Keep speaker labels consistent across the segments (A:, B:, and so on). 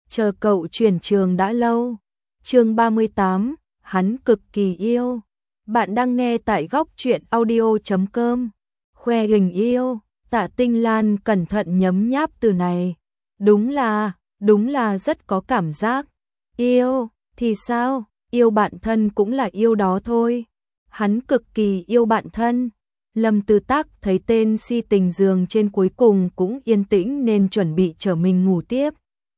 A: chờ cậu chuyển trường đã lâu. Chương 38, hắn cực kỳ yêu. Bạn đang nghe tại góc truyện audio.com. Khoe hình yêu, Tạ Tinh Lan cẩn thận nhấm nháp từ này. Đúng là rất có cảm giác. Yêu, thì sao, yêu bạn thân cũng là yêu đó thôi. Hắn cực kỳ yêu bạn thân. Lâm Tư Tác thấy tên si tình giường trên cuối cùng cũng yên tĩnh nên chuẩn bị trở mình ngủ tiếp.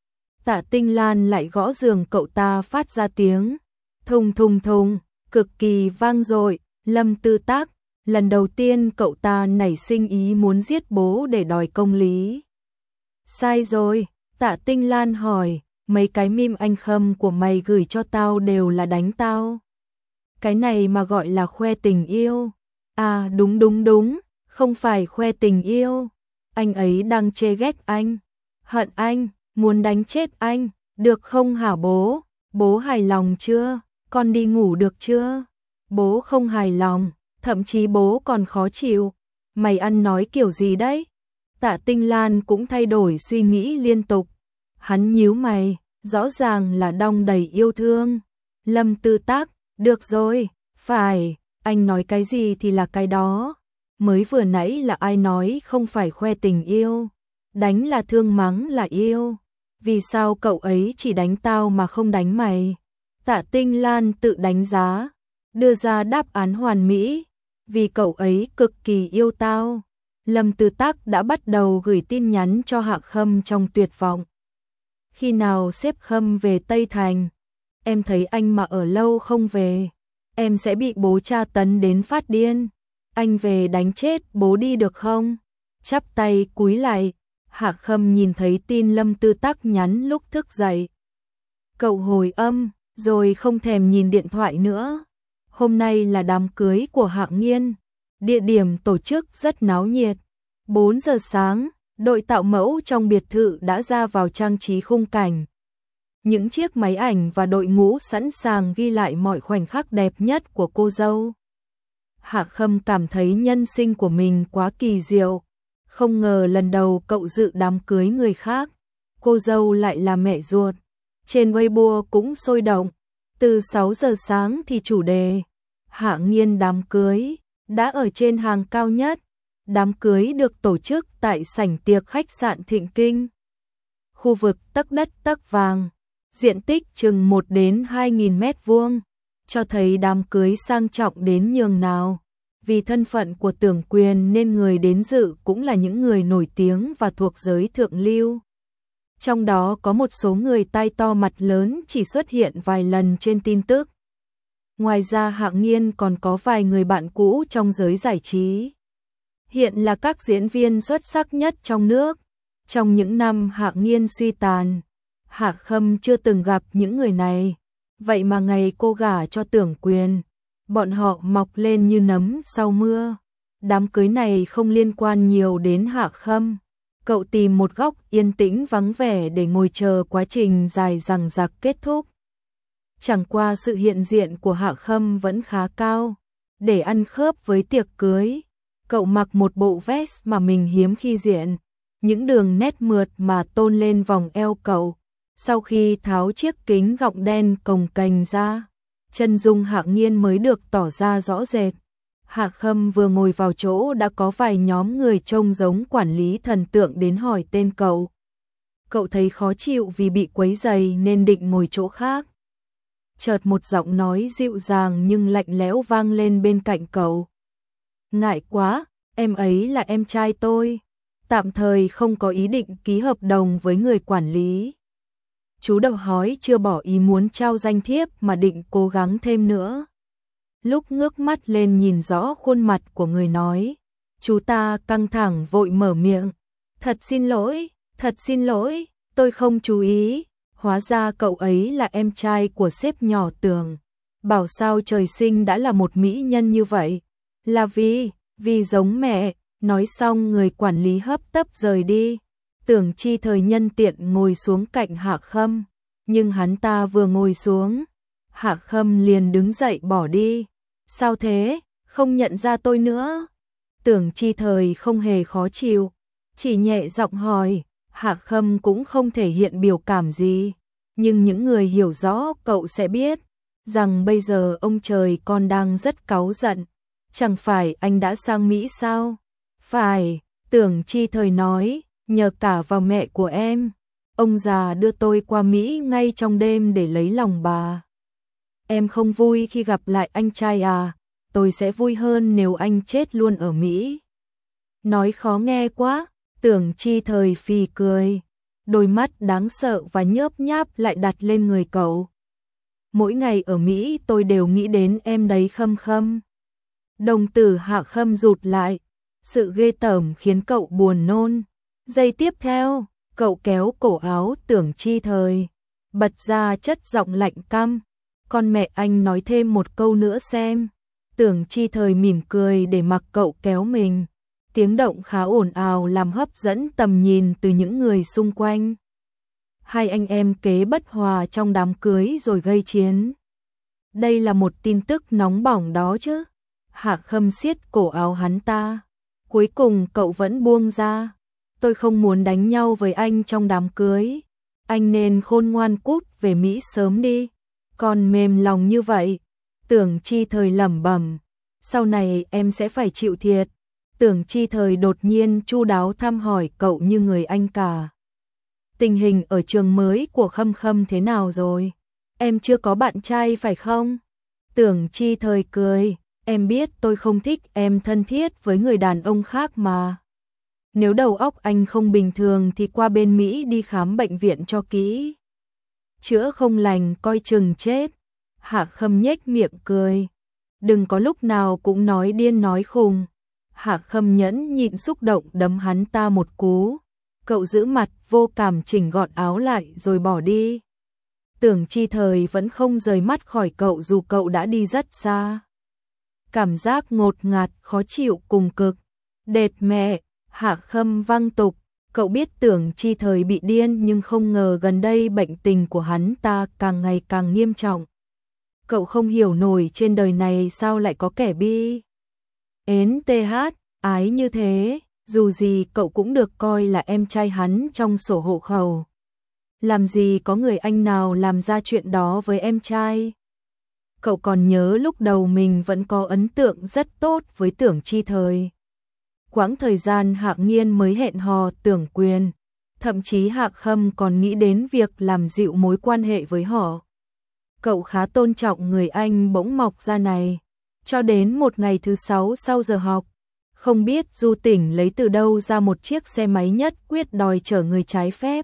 A: Tạ Tinh Lan lại gõ giường cậu ta phát ra tiếng thùng thùng thùng, cực kỳ vang dội. Lâm Tư Tác, lần đầu tiên cậu ta nảy sinh ý muốn giết bố để đòi công lý. Sai rồi, Tạ Tinh Lan hỏi, mấy cái meme anh Khâm của mày gửi cho tao đều là đánh tao. Cái này mà gọi là khoe tình yêu. À đúng, không phải khoe tình yêu. Anh ấy đang chê ghét anh, hận anh, muốn đánh chết anh, được không hả bố? Bố hài lòng chưa? Con đi ngủ được chưa? Bố không hài lòng, thậm chí bố còn khó chịu. Mày ăn nói kiểu gì đấy? Tạ Tinh Lan cũng thay đổi suy nghĩ liên tục. Hắn nhíu mày, rõ ràng là đong đầy yêu thương. Lâm Tư Tác, được rồi, phải, anh nói cái gì thì là cái đó. Mới vừa nãy là ai nói không phải khoe tình yêu? Đánh là thương, mắng là yêu. Vì sao cậu ấy chỉ đánh tao mà không đánh mày? Tạ Tinh Lan tự đánh giá, đưa ra đáp án hoàn mỹ. Vì cậu ấy cực kỳ yêu tao. Lâm Tư Tác đã bắt đầu gửi tin nhắn cho Hạ Khâm trong tuyệt vọng. Khi nào xếp Khâm về Tây Thành? Em thấy anh mà ở lâu không về, em sẽ bị bố tra tấn đến phát điên. Anh về đánh chết bố đi được không? Chắp tay cúi lại, Hạ Khâm nhìn thấy tin Lâm Tư Tác nhắn lúc thức dậy. Cậu hồi âm, rồi không thèm nhìn điện thoại nữa. Hôm nay là đám cưới của Hạng Nghiên. Địa điểm tổ chức rất náo nhiệt. 4 giờ sáng, đội tạo mẫu trong biệt thự đã ra vào trang trí khung cảnh. Những chiếc máy ảnh và đội ngũ sẵn sàng ghi lại mọi khoảnh khắc đẹp nhất của cô dâu. Hạ Khâm cảm thấy nhân sinh của mình quá kỳ diệu. Không ngờ lần đầu cậu dự đám cưới người khác, cô dâu lại là mẹ ruột. Trên Weibo cũng sôi động. Từ 6 giờ sáng thì chủ đề Hạng Nghiên đám cưới đã ở trên hàng cao nhất. Đám cưới được tổ chức tại sảnh tiệc khách sạn Thịnh Kinh. Khu vực tấc đất tấc vàng, diện tích chừng 1 đến 2.000 mét vuông, cho thấy đám cưới sang trọng đến nhường nào. Vì thân phận của Tưởng Quyền nên người đến dự cũng là những người nổi tiếng và thuộc giới thượng lưu. Trong đó có một số người tai to mặt lớn chỉ xuất hiện vài lần trên tin tức. Ngoài ra Hạng Nghiên còn có vài người bạn cũ trong giới giải trí. Hiện là các diễn viên xuất sắc nhất trong nước. Trong những năm Hạng Nghiên suy tàn, Hạ Khâm chưa từng gặp những người này. Vậy mà ngày cô gả cho Tưởng Quyền, bọn họ mọc lên như nấm sau mưa. Đám cưới này không liên quan nhiều đến Hạ Khâm. Cậu tìm một góc yên tĩnh vắng vẻ để ngồi chờ quá trình dài dằng dặc kết thúc. Chẳng qua sự hiện diện của Hạ Khâm vẫn khá cao. Để ăn khớp với tiệc cưới, cậu mặc một bộ vest mà mình hiếm khi diện. Những đường nét mượt mà tôn lên vòng eo cậu. Sau khi tháo chiếc kính gọng đen cồng kềnh ra, chân dung Hạng Nghiên mới được tỏ ra rõ rệt. Hạ Khâm vừa ngồi vào chỗ đã có vài nhóm người trông giống quản lý thần tượng đến hỏi tên cậu. Cậu thấy khó chịu vì bị quấy rầy nên định ngồi chỗ khác. Chợt một giọng nói dịu dàng nhưng lạnh lẽo vang lên bên cạnh cậu. Ngại quá, em ấy là em trai tôi. Tạm thời không có ý định ký hợp đồng với người quản lý. Chú đầu hói chưa bỏ ý muốn trao danh thiếp mà định cố gắng thêm nữa. Lúc ngước mắt lên nhìn rõ khuôn mặt của người nói, chú ta căng thẳng vội mở miệng. Thật xin lỗi, tôi không chú ý. Hóa ra cậu ấy là em trai của sếp nhỏ Tưởng. Bảo sao trời sinh đã là một mỹ nhân như vậy. Là vì giống mẹ. Nói xong người quản lý hấp tấp rời đi. Tưởng Chi thời nhân tiện ngồi xuống cạnh Hạ Khâm. Nhưng hắn ta vừa ngồi xuống, Hạ Khâm liền đứng dậy bỏ đi. Sao thế, không nhận ra tôi nữa? Tưởng Chi thời không hề khó chịu, chỉ nhẹ giọng hỏi. Hạ Khâm cũng không thể hiện biểu cảm gì. Nhưng những người hiểu rõ cậu sẽ biết rằng bây giờ ông trời con đang rất cáu giận. Chẳng phải anh đã sang Mỹ sao? Phải, Tưởng Chi Thời nói, nhờ cả vào mẹ của em. Ông già đưa tôi qua Mỹ ngay trong đêm để lấy lòng bà. Em không vui khi gặp lại anh trai à? Tôi sẽ vui hơn nếu anh chết luôn ở Mỹ. Nói khó nghe quá, Tưởng Chi Thời phì cười. Đôi mắt đáng sợ và nhớp nháp lại đặt lên người cậu. Mỗi ngày ở Mỹ tôi đều nghĩ đến em đấy Khâm Khâm. Đồng tử Hạ Khâm rụt lại. Sự ghê tởm khiến cậu buồn nôn. Giây tiếp theo, cậu kéo cổ áo Tưởng Chi Thời, bật ra chất giọng lạnh căm. Con mẹ anh nói thêm một câu nữa xem. Tưởng Chi Thời mỉm cười để mặc cậu kéo mình. Tiếng động khá ồn ào làm hấp dẫn tầm nhìn từ những người xung quanh. Hai anh em kế bất hòa trong đám cưới rồi gây chiến. Đây là một tin tức nóng bỏng đó chứ. Hạ Khâm siết cổ áo hắn ta. Cuối cùng cậu vẫn buông ra. Tôi không muốn đánh nhau với anh trong đám cưới. Anh nên khôn ngoan cút về Mỹ sớm đi. Còn mềm lòng như vậy. Tưởng Chi Thời lẩm bẩm. Sau này em sẽ phải chịu thiệt. Tưởng Chi Thời đột nhiên chu đáo thăm hỏi cậu như người anh cả. Tình hình ở trường mới của Khâm Khâm thế nào rồi? Em chưa có bạn trai phải không? Tưởng Chi Thời cười. Em biết tôi không thích em thân thiết với người đàn ông khác mà. Nếu đầu óc anh không bình thường thì qua bên Mỹ đi khám bệnh viện cho kỹ. Chữa không lành coi chừng chết. Hạ Khâm nhếch miệng cười. Đừng có lúc nào cũng nói điên nói khùng. Hạ Khâm nhẫn nhịn xúc động đấm hắn ta một cú. Cậu giữ mặt vô cảm chỉnh gọn áo lại rồi bỏ đi. Tưởng Chi Thời vẫn không rời mắt khỏi cậu dù cậu đã đi rất xa. Cảm giác ngột ngạt, khó chịu cùng cực. Đệt mẹ, Hạ Khâm văng tục. Cậu biết Tưởng Chi Thời bị điên nhưng không ngờ gần đây bệnh tình của hắn ta càng ngày càng nghiêm trọng. Cậu không hiểu nổi trên đời này sao lại có kẻ bi ến TH, ái như thế, dù gì cậu cũng được coi là em trai hắn trong sổ hộ khẩu. Làm gì có người anh nào làm ra chuyện đó với em trai. Cậu còn nhớ lúc đầu mình vẫn có ấn tượng rất tốt với Tưởng Chi Thời. Quãng thời gian Hạ Nghiên mới hẹn hò Tưởng Quyền, thậm chí Hạ Khâm còn nghĩ đến việc làm dịu mối quan hệ với họ. Cậu khá tôn trọng người anh bỗng mọc ra này. Cho đến một ngày thứ 6 sau giờ học, không biết Du Tỉnh lấy từ đâu ra một chiếc xe máy nhất quyết đòi chở người trái phép.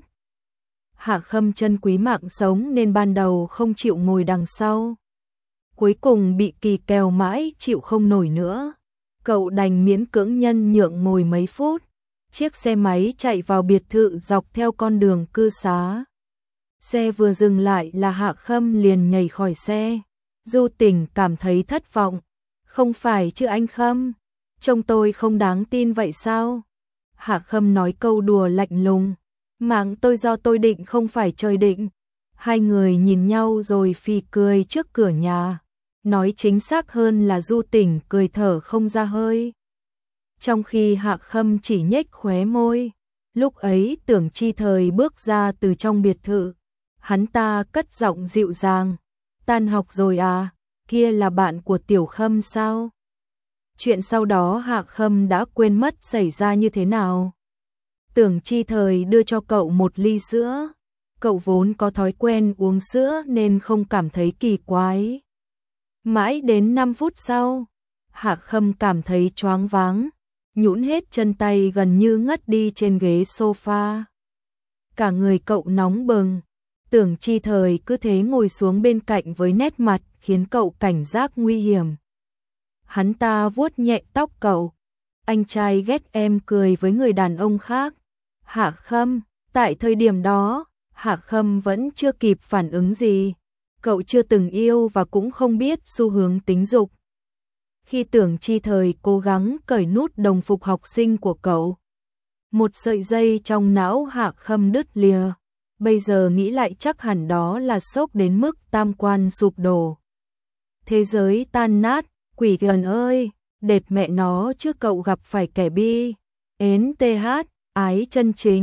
A: Hạ Khâm trân quý mạng sống nên ban đầu không chịu ngồi đằng sau. Cuối cùng bị kỳ kèo mãi chịu không nổi nữa. Cậu đành miễn cưỡng nhân nhượng ngồi mấy phút. Chiếc xe máy chạy vào biệt thự dọc theo con đường cư xá. Xe vừa dừng lại là Hạ Khâm liền nhảy khỏi xe. Du Tỉnh cảm thấy thất vọng. Không phải chứ anh Khâm, trông tôi không đáng tin vậy sao? Hạ Khâm nói câu đùa lạnh lùng. Mạng tôi do tôi định không phải trời định. Hai người nhìn nhau rồi phì cười trước cửa nhà. Nói chính xác hơn là Du Tỉnh cười thở không ra hơi. Trong khi Hạ Khâm chỉ nhếch khóe môi. Lúc ấy Tưởng Chi Thời bước ra từ trong biệt thự. Hắn ta cất giọng dịu dàng. Tan học rồi à? Kia là bạn của Tiểu Khâm sao? Chuyện sau đó Hạ Khâm đã quên mất xảy ra như thế nào. Tưởng Chi Thời đưa cho cậu một ly sữa. Cậu vốn có thói quen uống sữa nên không cảm thấy kỳ quái. Mãi đến 5 phút sau, Hạ Khâm cảm thấy choáng váng, nhũn hết chân tay gần như ngất đi trên ghế sofa. Cả người cậu nóng bừng. Tưởng Chi Thời cứ thế ngồi xuống bên cạnh với nét mặt khiến cậu cảnh giác nguy hiểm. Hắn ta vuốt nhẹ tóc cậu. Anh trai ghét em cười với người đàn ông khác. Hạ Khâm, tại thời điểm đó, Hạ Khâm vẫn chưa kịp phản ứng gì. Cậu chưa từng yêu và cũng không biết xu hướng tính dục. Khi Tưởng Chi Thời cố gắng cởi nút đồng phục học sinh của cậu, một sợi dây trong não Hạ Khâm đứt lìa. Bây giờ nghĩ lại chắc hẳn đó là sốc đến mức tam quan sụp đổ. Thế giới tan nát, quỷ gần ơi, đệt mẹ nó chứ cậu gặp phải kẻ bi ến TH, ái chân chính,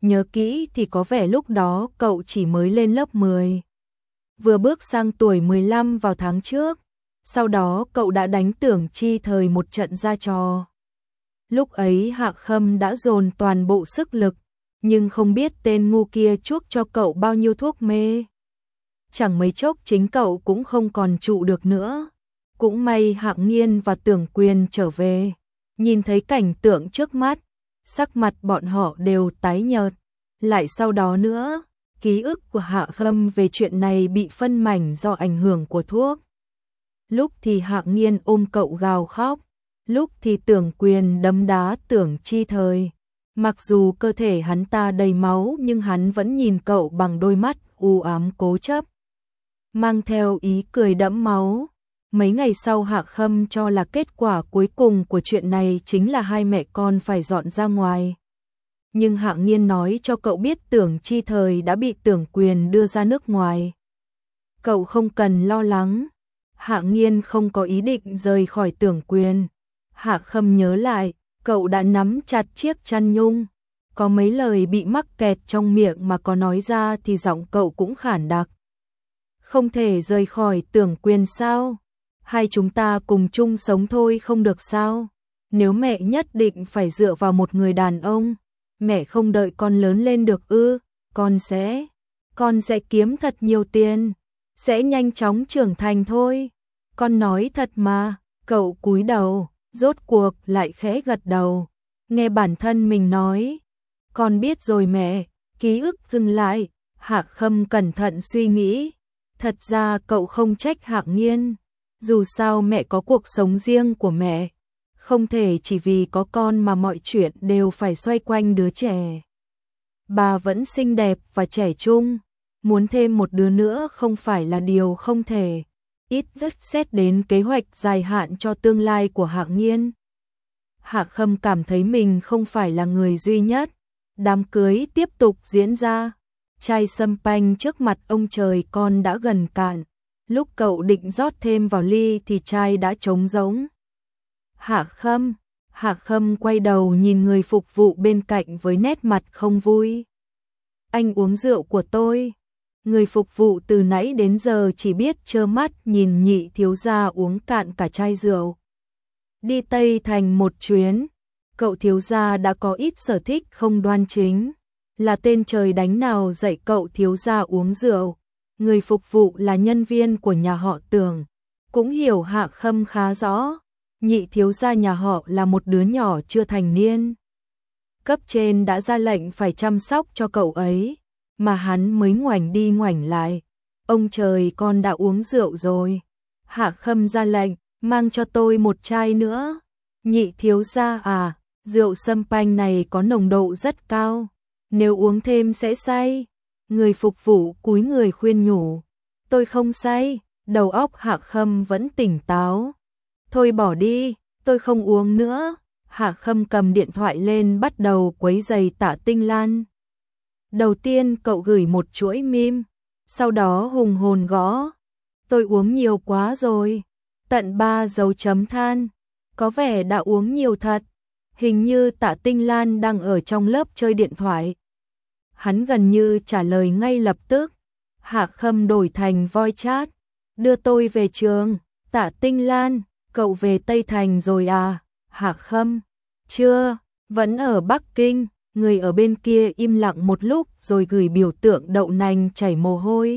A: nhớ kỹ thì có vẻ lúc đó cậu chỉ mới lên lớp 10. Vừa bước sang tuổi 15 vào tháng trước, sau đó cậu đã đánh Tưởng Chi Thời một trận ra trò. Lúc ấy Hạ Khâm đã dồn toàn bộ sức lực, nhưng không biết tên ngu kia chuốc cho cậu bao nhiêu thuốc mê. Chẳng mấy chốc chính cậu cũng không còn trụ được nữa. Cũng may Hạng Nghiên và Tưởng Quyền trở về, nhìn thấy cảnh tượng trước mắt, sắc mặt bọn họ đều tái nhợt. Lại sau đó nữa, ký ức của Hạ Khâm về chuyện này bị phân mảnh do ảnh hưởng của thuốc. Lúc thì Hạng Nghiên ôm cậu gào khóc, lúc thì Tưởng Quyền đấm đá Tưởng Chi Thời. Mặc dù cơ thể hắn ta đầy máu nhưng hắn vẫn nhìn cậu bằng đôi mắt u ám cố chấp, mang theo ý cười đẫm máu. Mấy ngày sau Hạ Khâm cho là kết quả cuối cùng của chuyện này chính là hai mẹ con phải dọn ra ngoài. Nhưng Hạng Nghiên nói cho cậu biết Tưởng Chi Thời đã bị Tưởng Quyền đưa ra nước ngoài. Cậu không cần lo lắng. Hạng Nghiên không có ý định rời khỏi Tưởng Quyền. Hạ Khâm nhớ lại, cậu đã nắm chặt chiếc chăn nhung. Có mấy lời bị mắc kẹt trong miệng mà có nói ra thì giọng cậu cũng khản đặc. Không thể rời khỏi Tưởng Quyền sao? Hai chúng ta cùng chung sống thôi không được sao? Nếu mẹ nhất định phải dựa vào một người đàn ông, mẹ không đợi con lớn lên được ư? Con sẽ kiếm thật nhiều tiền, sẽ nhanh chóng trưởng thành thôi. Con nói thật mà. Cậu cúi đầu, rốt cuộc lại khẽ gật đầu, nghe bản thân mình nói. Con biết rồi mẹ. Ký ức dừng lại, Hạ Khâm cẩn thận suy nghĩ. Thật ra cậu không trách Hạng Nghiên. Dù sao mẹ có cuộc sống riêng của mẹ. Không thể chỉ vì có con mà mọi chuyện đều phải xoay quanh đứa trẻ. Bà vẫn xinh đẹp và trẻ trung. Muốn thêm một đứa nữa không phải là điều không thể. Ít rất xét đến kế hoạch dài hạn cho tương lai của Hạng Nghiên. Hạ Khâm cảm thấy mình không phải là người duy nhất. Đám cưới tiếp tục diễn ra. Chai sâm panh trước mặt ông trời con đã gần cạn. Lúc cậu định rót thêm vào ly thì chai đã trống rỗng. Hạ Khâm quay đầu nhìn người phục vụ bên cạnh với nét mặt không vui. Anh uống rượu của tôi. Người phục vụ từ nãy đến giờ chỉ biết trơ mắt nhìn Nhị thiếu gia uống cạn cả chai rượu. Đi Tây Thành một chuyến, cậu thiếu gia đã có ít sở thích không đoan chính. Là tên trời đánh nào dạy cậu thiếu gia uống rượu. Người phục vụ là nhân viên của nhà họ Tưởng, cũng hiểu Hạ Khâm khá rõ. Nhị thiếu gia nhà họ là một đứa nhỏ chưa thành niên. Cấp trên đã ra lệnh phải chăm sóc cho cậu ấy, mà hắn mới ngoảnh đi ngoảnh lại. Ông trời con đã uống rượu rồi. Hạ Khâm ra lệnh, mang cho tôi một chai nữa. Nhị thiếu gia à, rượu sâm panh này có nồng độ rất cao. Nếu uống thêm sẽ say. Người phục vụ cúi người khuyên nhủ. Tôi không say, đầu óc Hạ Khâm vẫn tỉnh táo. Thôi bỏ đi, tôi không uống nữa. Hạ Khâm cầm điện thoại lên bắt đầu quấy giày Tạ Tinh Lan. Đầu tiên cậu gửi một chuỗi meme, sau đó hùng hồn gõ. Tôi uống nhiều quá rồi. Tận 3 dấu chấm than. Có vẻ đã uống nhiều thật. Hình như Tạ Tinh Lan đang ở trong lớp chơi điện thoại. Hắn gần như trả lời ngay lập tức. Hạ Khâm đổi thành voice chat. Đưa tôi về trường. Tạ Tinh Lan, cậu về Tây Thành rồi à? Hạ Khâm, chưa, vẫn ở Bắc Kinh. Người ở bên kia im lặng một lúc rồi gửi biểu tượng đậu nành chảy mồ hôi.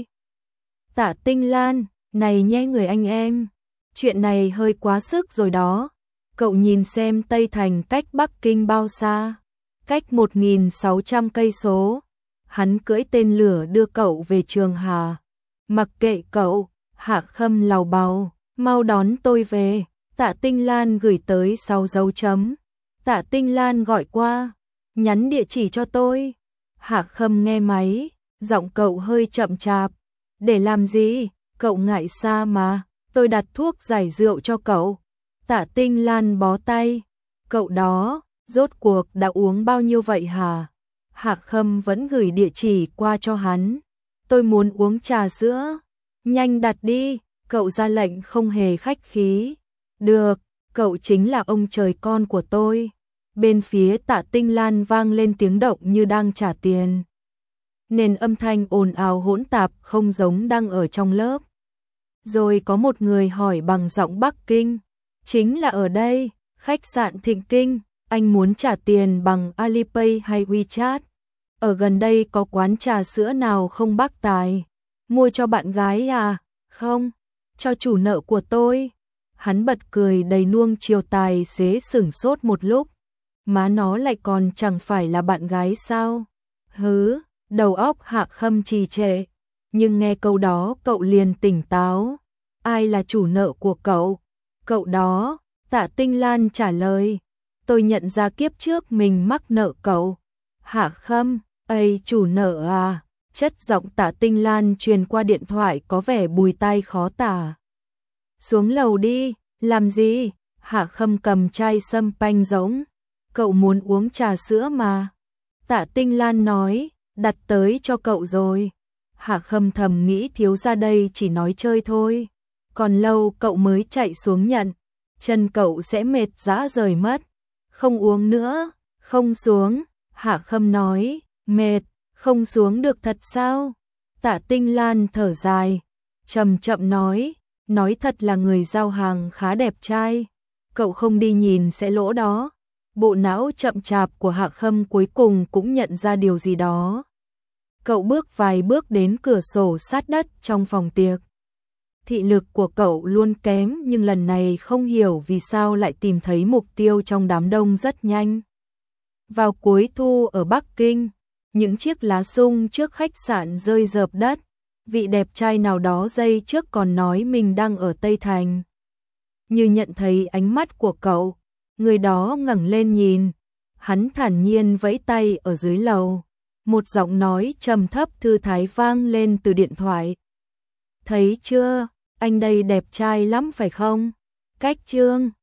A: Tạ Tinh Lan, này nhé người anh em, chuyện này hơi quá sức rồi đó. Cậu nhìn xem Tây Thành cách Bắc Kinh bao xa? Cách 1.600 cây số. Hắn cưỡi tên lửa đưa cậu về trường Hà. Mặc kệ cậu, Hạ Khâm lầu bầu, mau đón tôi về. Tạ Tinh Lan gửi tới 6 dấu chấm. Tạ Tinh Lan gọi qua, nhắn địa chỉ cho tôi. Hạ Khâm nghe máy, giọng cậu hơi chậm chạp. Để làm gì? Cậu ngại xa mà, tôi đặt thuốc giải rượu cho cậu. Tạ Tinh Lan bó tay. Cậu đó, rốt cuộc đã uống bao nhiêu vậy hả? Hạ Khâm vẫn gửi địa chỉ qua cho hắn. Tôi muốn uống trà sữa. Nhanh đặt đi, cậu ra lệnh không hề khách khí. Được, cậu chính là ông trời con của tôi. Bên phía Tạ Tinh Lan vang lên tiếng động như đang trả tiền. Nên âm thanh ồn ào hỗn tạp không giống đang ở trong lớp. Rồi có một người hỏi bằng giọng Bắc Kinh. Chính là ở đây, khách sạn Thịnh Kinh, anh muốn trả tiền bằng Alipay hay WeChat? Ở gần đây có quán trà sữa nào không bác Tài? Mua cho bạn gái à? Không, cho chủ nợ của tôi. Hắn bật cười đầy nuông chiều, tài xế sửng sốt một lúc. Má nó lại còn chẳng phải là bạn gái sao? Hứ, đầu óc Hạ Khâm trì trệ. Nhưng nghe câu đó cậu liền tỉnh táo. Ai là chủ nợ của cậu? Cậu đó, Tạ Tinh Lan trả lời. Tôi nhận ra kiếp trước mình mắc nợ cậu. Hạ Khâm, ây chủ nợ à? Chất giọng Tạ Tinh Lan truyền qua điện thoại có vẻ bùi tai khó tả. Xuống lầu đi, làm gì? Hạ Khâm cầm chai sâm panh giống. Cậu muốn uống trà sữa mà. Tạ Tinh Lan nói, đặt tới cho cậu rồi. Hạ Khâm thầm nghĩ thiếu gia đây chỉ nói chơi thôi. Còn lâu cậu mới chạy xuống nhận. Chân cậu sẽ mệt rã rời mất. Không uống nữa, không xuống. Hạ Khâm nói, mệt, không xuống được thật sao? Tạ Tinh Lan thở dài, chậm chậm nói thật là người giao hàng khá đẹp trai. Cậu không đi nhìn sẽ lỗ đó. Bộ não chậm chạp của Hạ Khâm cuối cùng cũng nhận ra điều gì đó. Cậu bước vài bước đến cửa sổ sát đất trong phòng tiệc. Thị lực của cậu luôn kém nhưng lần này không hiểu vì sao lại tìm thấy mục tiêu trong đám đông rất nhanh. Vào cuối thu ở Bắc Kinh, những chiếc lá sung trước khách sạn rơi rợp đất. Vị đẹp trai nào đó giây trước còn nói mình đang ở Tây Thành. Như nhận thấy ánh mắt của cậu, người đó ngẩng lên nhìn. Hắn thản nhiên vẫy tay ở dưới lầu. Một giọng nói trầm thấp thư thái vang lên từ điện thoại. Thấy chưa, anh đây đẹp trai lắm phải không? Cách Trương,